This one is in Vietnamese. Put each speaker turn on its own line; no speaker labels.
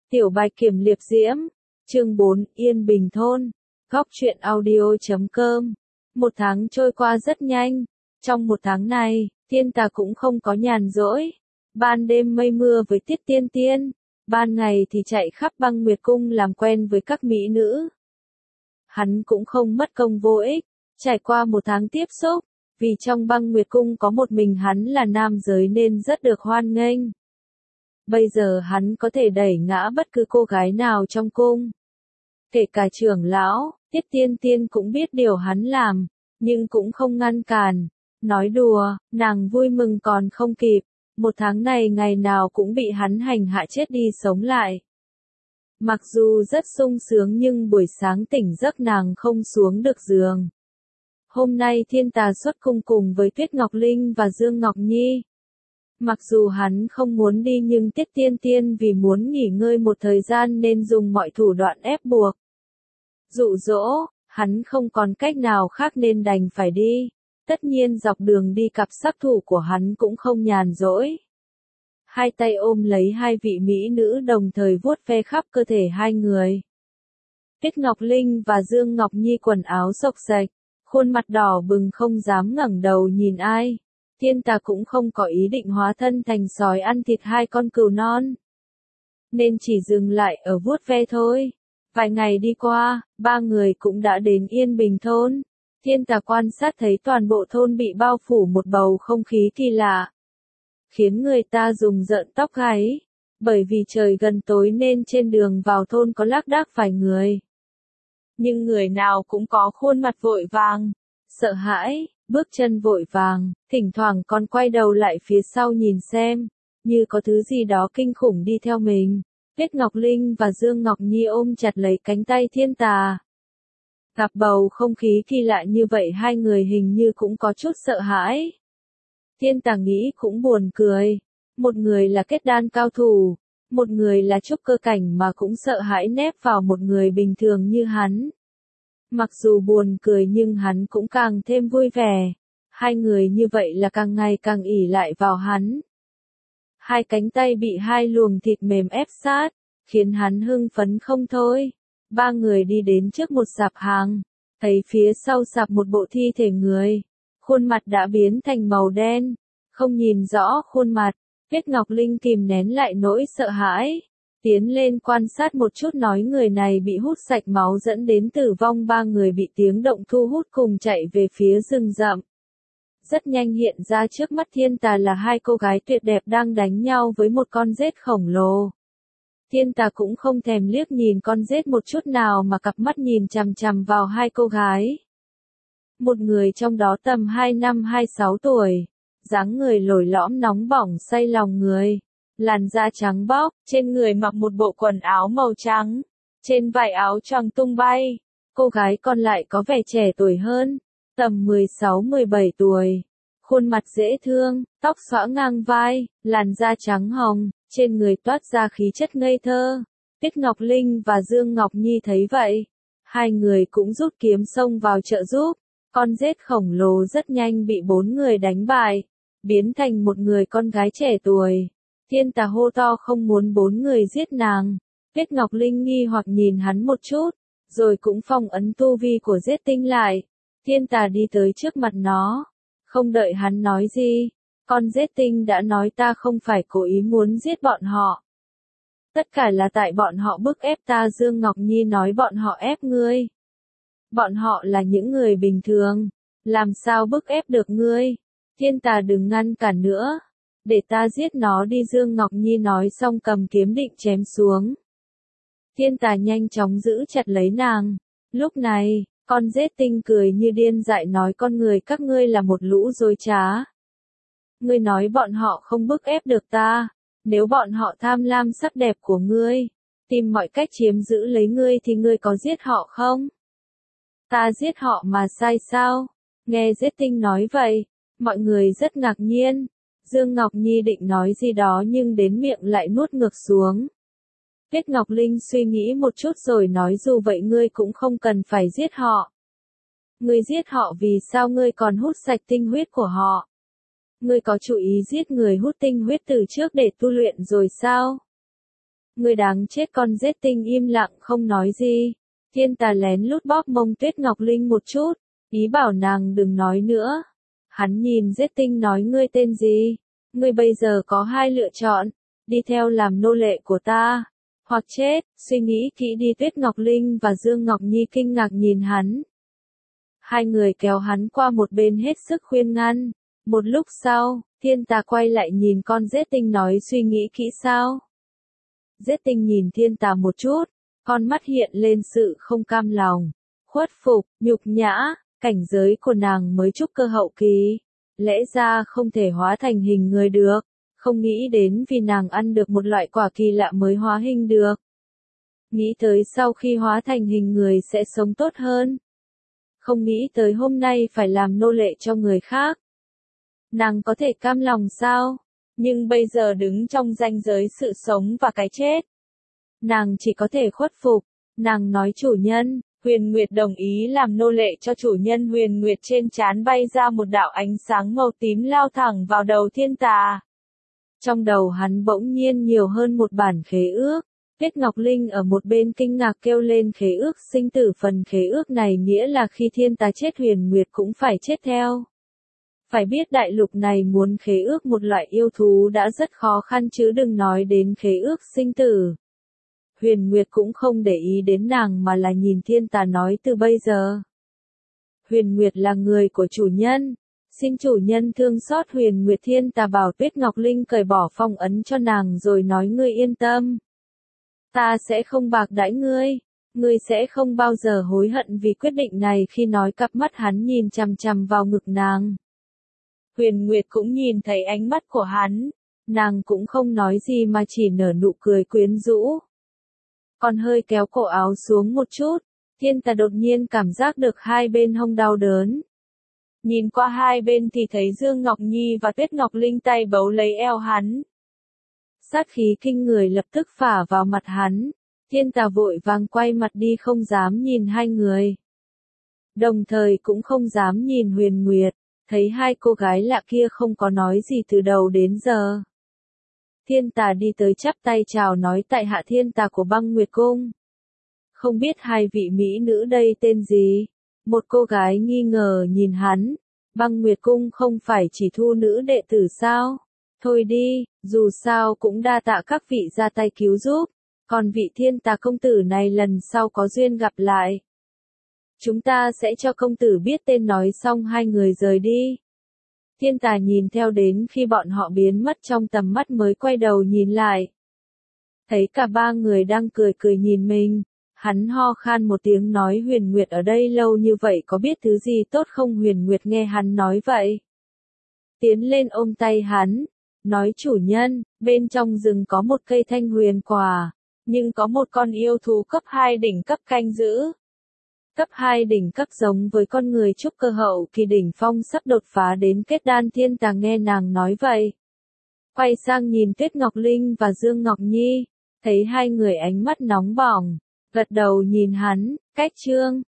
Tiểu Bạch Kiểm Liệp Diễm, chương 4, Yên Bình Thôn, góc truyện audio.com. Một tháng trôi qua rất nhanh, trong một tháng này, Thiên Tà cũng không có nhàn rỗi. Ban đêm mây mưa với Tiết Tiên Tiên, ban ngày thì chạy khắp Băng Nguyệt Cung làm quen với các mỹ nữ. Hắn cũng không mất công vô ích, trải qua một tháng tiếp xúc, vì trong Băng Nguyệt Cung có một mình hắn là nam giới nên rất được hoan nghênh. Bây giờ hắn có thể đẩy ngã bất cứ cô gái nào trong cung. Kể cả trưởng lão, Tiết Tiên Tiên cũng biết điều hắn làm, nhưng cũng không ngăn cản. Nói đùa, nàng vui mừng còn không kịp, một tháng này ngày nào cũng bị hắn hành hạ chết đi sống lại. Mặc dù rất sung sướng nhưng buổi sáng tỉnh giấc nàng không xuống được giường. Hôm nay Thiên Tà xuất cung cùng với Tuyết Ngọc Linh và Dương Ngọc Nhi. Mặc dù hắn không muốn đi nhưng Tiết Tiên Tiên vì muốn nghỉ ngơi một thời gian nên dùng mọi thủ đoạn ép buộc. Dụ dỗ, hắn không còn cách nào khác nên đành phải đi. Tất nhiên dọc đường đi cặp sắc thủ của hắn cũng không nhàn rỗi. Hai tay ôm lấy hai vị mỹ nữ đồng thời vuốt ve khắp cơ thể hai người. Tuyết Ngọc Linh và Dương Ngọc Nhi quần áo xộc xệch, khuôn mặt đỏ bừng không dám ngẩng đầu nhìn ai. Thiên Tà cũng không có ý định hóa thân thành sói ăn thịt hai con cừu non, nên chỉ dừng lại ở vuốt ve thôi. Vài ngày đi qua, ba người cũng đã đến Yên Bình Thôn. Thiên Tà quan sát thấy toàn bộ thôn bị bao phủ một bầu không khí kỳ lạ, khiến người ta rùng rợn tóc gáy. Bởi vì trời gần tối nên trên đường vào thôn có lác đác vài người. Nhưng người nào cũng có khuôn mặt vội vàng, sợ hãi, bước chân vội vàng, thỉnh thoảng còn quay đầu lại phía sau nhìn xem, như có thứ gì đó kinh khủng đi theo mình. Tuyết Ngọc Linh và Dương Ngọc Nhi ôm chặt lấy cánh tay Thiên Tà. Gặp bầu không khí kỳ lạ như vậy hai người hình như cũng có chút sợ hãi. Thiên Tà nghĩ cũng buồn cười. Một người là kết đan cao thủ, một người là trúc cơ cảnh mà cũng sợ hãi nép vào một người bình thường như hắn. Mặc dù buồn cười nhưng hắn cũng càng thêm vui vẻ. Hai người như vậy là càng ngày càng ỷ lại vào hắn. Hai cánh tay bị hai luồng thịt mềm ép sát, khiến hắn hưng phấn không thôi. Ba người đi đến trước một sạp hàng, thấy phía sau sạp một bộ thi thể người. Khuôn mặt đã biến thành màu đen, không nhìn rõ khuôn mặt. Tuyết Ngọc Linh kìm nén lại nỗi sợ hãi, tiến lên quan sát một chút nói người này bị hút sạch máu dẫn đến tử vong. Ba người bị tiếng động thu hút cùng chạy về phía rừng rậm. Rất nhanh hiện ra trước mắt Thiên Tà là hai cô gái tuyệt đẹp đang đánh nhau với một con rết khổng lồ. Thiên Tà cũng không thèm liếc nhìn con rết một chút nào mà cặp mắt nhìn chằm chằm vào hai cô gái. Một người trong đó tầm 25-26 tuổi, dáng người lồi lõm nóng bỏng say lòng người, làn da trắng bóc, trên người mặc một bộ quần áo màu trắng, trên vải áo choàng tung bay. Cô gái còn lại có vẻ trẻ tuổi hơn, tầm 16-17 tuổi, khuôn mặt dễ thương, tóc xõa ngang vai, làn da trắng hồng, trên người toát ra khí chất ngây thơ. Tuyết Ngọc Linh và Dương Ngọc Nhi thấy vậy, hai người cũng rút kiếm xông vào trợ giúp. Con rết khổng lồ rất nhanh bị bốn người đánh bại, biến thành một người con gái trẻ tuổi. Thiên Tà hô to không muốn bốn người giết nàng. Tuyết Ngọc Linh nghi hoặc nhìn hắn một chút, rồi cũng phong ấn tu vi của rết tinh lại. Thiên Tà đi tới trước mặt nó, không đợi hắn nói gì, con rết tinh đã nói ta không phải cố ý muốn giết bọn họ. Tất cả là tại bọn họ bức ép ta. Dương Ngọc Nhi nói bọn họ ép ngươi. Bọn họ là những người bình thường, làm sao bức ép được ngươi? Thiên Tà đừng ngăn cản nữa, để ta giết nó đi. Dương Ngọc Nhi nói xong cầm kiếm định chém xuống. Thiên Tà nhanh chóng giữ chặt lấy nàng. Lúc này, con rết tinh cười như điên dại nói con người các ngươi là một lũ dối trá. Ngươi nói bọn họ không bức ép được ta, nếu bọn họ tham lam sắc đẹp của ngươi, tìm mọi cách chiếm giữ lấy ngươi thì ngươi có giết họ không? Ta giết họ mà sai sao? Nghe rết tinh nói vậy, mọi người rất ngạc nhiên. Dương Ngọc Nhi định nói gì đó nhưng đến miệng lại nuốt ngược xuống. Tuyết Ngọc Linh suy nghĩ một chút rồi nói dù vậy ngươi cũng không cần phải giết họ. Ngươi giết họ vì sao ngươi còn hút sạch tinh huyết của họ? Ngươi có chủ ý giết người hút tinh huyết từ trước để tu luyện rồi sao? Ngươi đáng chết. Con Giết Tinh im lặng không nói gì. Thiên Tà lén lút bóp mông Tuyết Ngọc Linh một chút, ý bảo nàng đừng nói nữa. Hắn nhìn Giết Tinh nói ngươi tên gì? Ngươi bây giờ có hai lựa chọn, đi theo làm nô lệ của ta, hoặc chết. Suy nghĩ kỹ đi. Tuyết Ngọc Linh và Dương Ngọc Nhi kinh ngạc nhìn hắn. Hai người kéo hắn qua một bên hết sức khuyên ngăn. Một lúc sau, Thiên Tà quay lại nhìn con Giết Tinh nói suy nghĩ kỹ sao? Giết Tinh nhìn Thiên Tà một chút, con mắt hiện lên sự không cam lòng, khuất phục, nhục nhã. Cảnh giới của nàng mới trúc cơ hậu kỳ, lẽ ra không thể hóa thành hình người được, không nghĩ đến vì nàng ăn được một loại quả kỳ lạ mới hóa hình được. Nghĩ tới sau khi hóa thành hình người sẽ sống tốt hơn. Không nghĩ tới hôm nay phải làm nô lệ cho người khác. Nàng có thể cam lòng sao? Nhưng bây giờ đứng trong ranh giới sự sống và cái chết. Nàng chỉ có thể khuất phục. Nàng nói chủ nhân. Huyền Nguyệt đồng ý làm nô lệ cho chủ nhân. Huyền Nguyệt trên trán bay ra một đạo ánh sáng màu tím lao thẳng vào đầu Thiên Tà. Trong đầu hắn bỗng nhiên nhiều hơn một bản khế ước. Tuyết Ngọc Linh ở một bên kinh ngạc kêu lên khế ước sinh tử. Phần khế ước này nghĩa là khi Thiên Tà chết Huyền Nguyệt cũng phải chết theo. Phải biết đại lục này muốn khế ước một loại yêu thú đã rất khó khăn chứ đừng nói đến khế ước sinh tử. Huyền Nguyệt cũng không để ý đến nàng mà là nhìn Thiên Tà nói từ bây giờ. Huyền Nguyệt là người của chủ nhân. Xin chủ nhân thương xót Huyền Nguyệt. Thiên Tà bảo Tuyết Ngọc Linh cởi bỏ phong ấn cho nàng rồi nói ngươi yên tâm. Ta sẽ không bạc đãi ngươi. Ngươi sẽ không bao giờ hối hận vì quyết định này. Khi nói cặp mắt hắn nhìn chằm chằm vào ngực nàng. Huyền Nguyệt cũng nhìn thấy ánh mắt của hắn. Nàng cũng không nói gì mà chỉ nở nụ cười quyến rũ. Còn hơi kéo cổ áo xuống một chút, Thiên Tà đột nhiên cảm giác được hai bên hông đau đớn. Nhìn qua hai bên thì thấy Dương Ngọc Nhi và Tuyết Ngọc Linh tay bấu lấy eo hắn. Sát khí kinh người lập tức phả vào mặt hắn. Thiên Tà vội vàng quay mặt đi không dám nhìn hai người. Đồng thời cũng không dám nhìn Huyền Nguyệt, thấy hai cô gái lạ kia không có nói gì từ đầu đến giờ. Thiên Tà đi tới chắp tay chào nói tại hạ Thiên Tà của Băng Nguyệt Cung. Không biết hai vị mỹ nữ đây tên gì? Một cô gái nghi ngờ nhìn hắn. Băng Nguyệt Cung không phải chỉ thu nữ đệ tử sao? Thôi đi, dù sao cũng đa tạ các vị ra tay cứu giúp. Còn vị Thiên Tà công tử này lần sau có duyên gặp lại. Chúng ta sẽ cho công tử biết tên. Nói xong hai người rời đi. Thiên Tà nhìn theo đến khi bọn họ biến mất trong tầm mắt mới quay đầu nhìn lại. Thấy cả ba người đang cười cười nhìn mình. Hắn ho khan một tiếng nói Huyền Nguyệt ở đây lâu như vậy có biết thứ gì tốt không? Huyền Nguyệt nghe hắn nói vậy. Tiến lên ôm tay hắn. Nói chủ nhân, bên trong rừng có một cây thanh huyền quả. Nhưng có một con yêu thú cấp 2 đỉnh cấp canh giữ. Cấp 2 đỉnh cấp giống với con người trúc cơ hậu kỳ đỉnh phong sắp đột phá đến kết đan. Thiên Tà nghe nàng nói vậy. Quay sang nhìn Tuyết Ngọc Linh và Dương Ngọc Nhi. Thấy hai người ánh mắt nóng bỏng. Gật đầu nhìn hắn. Cách chương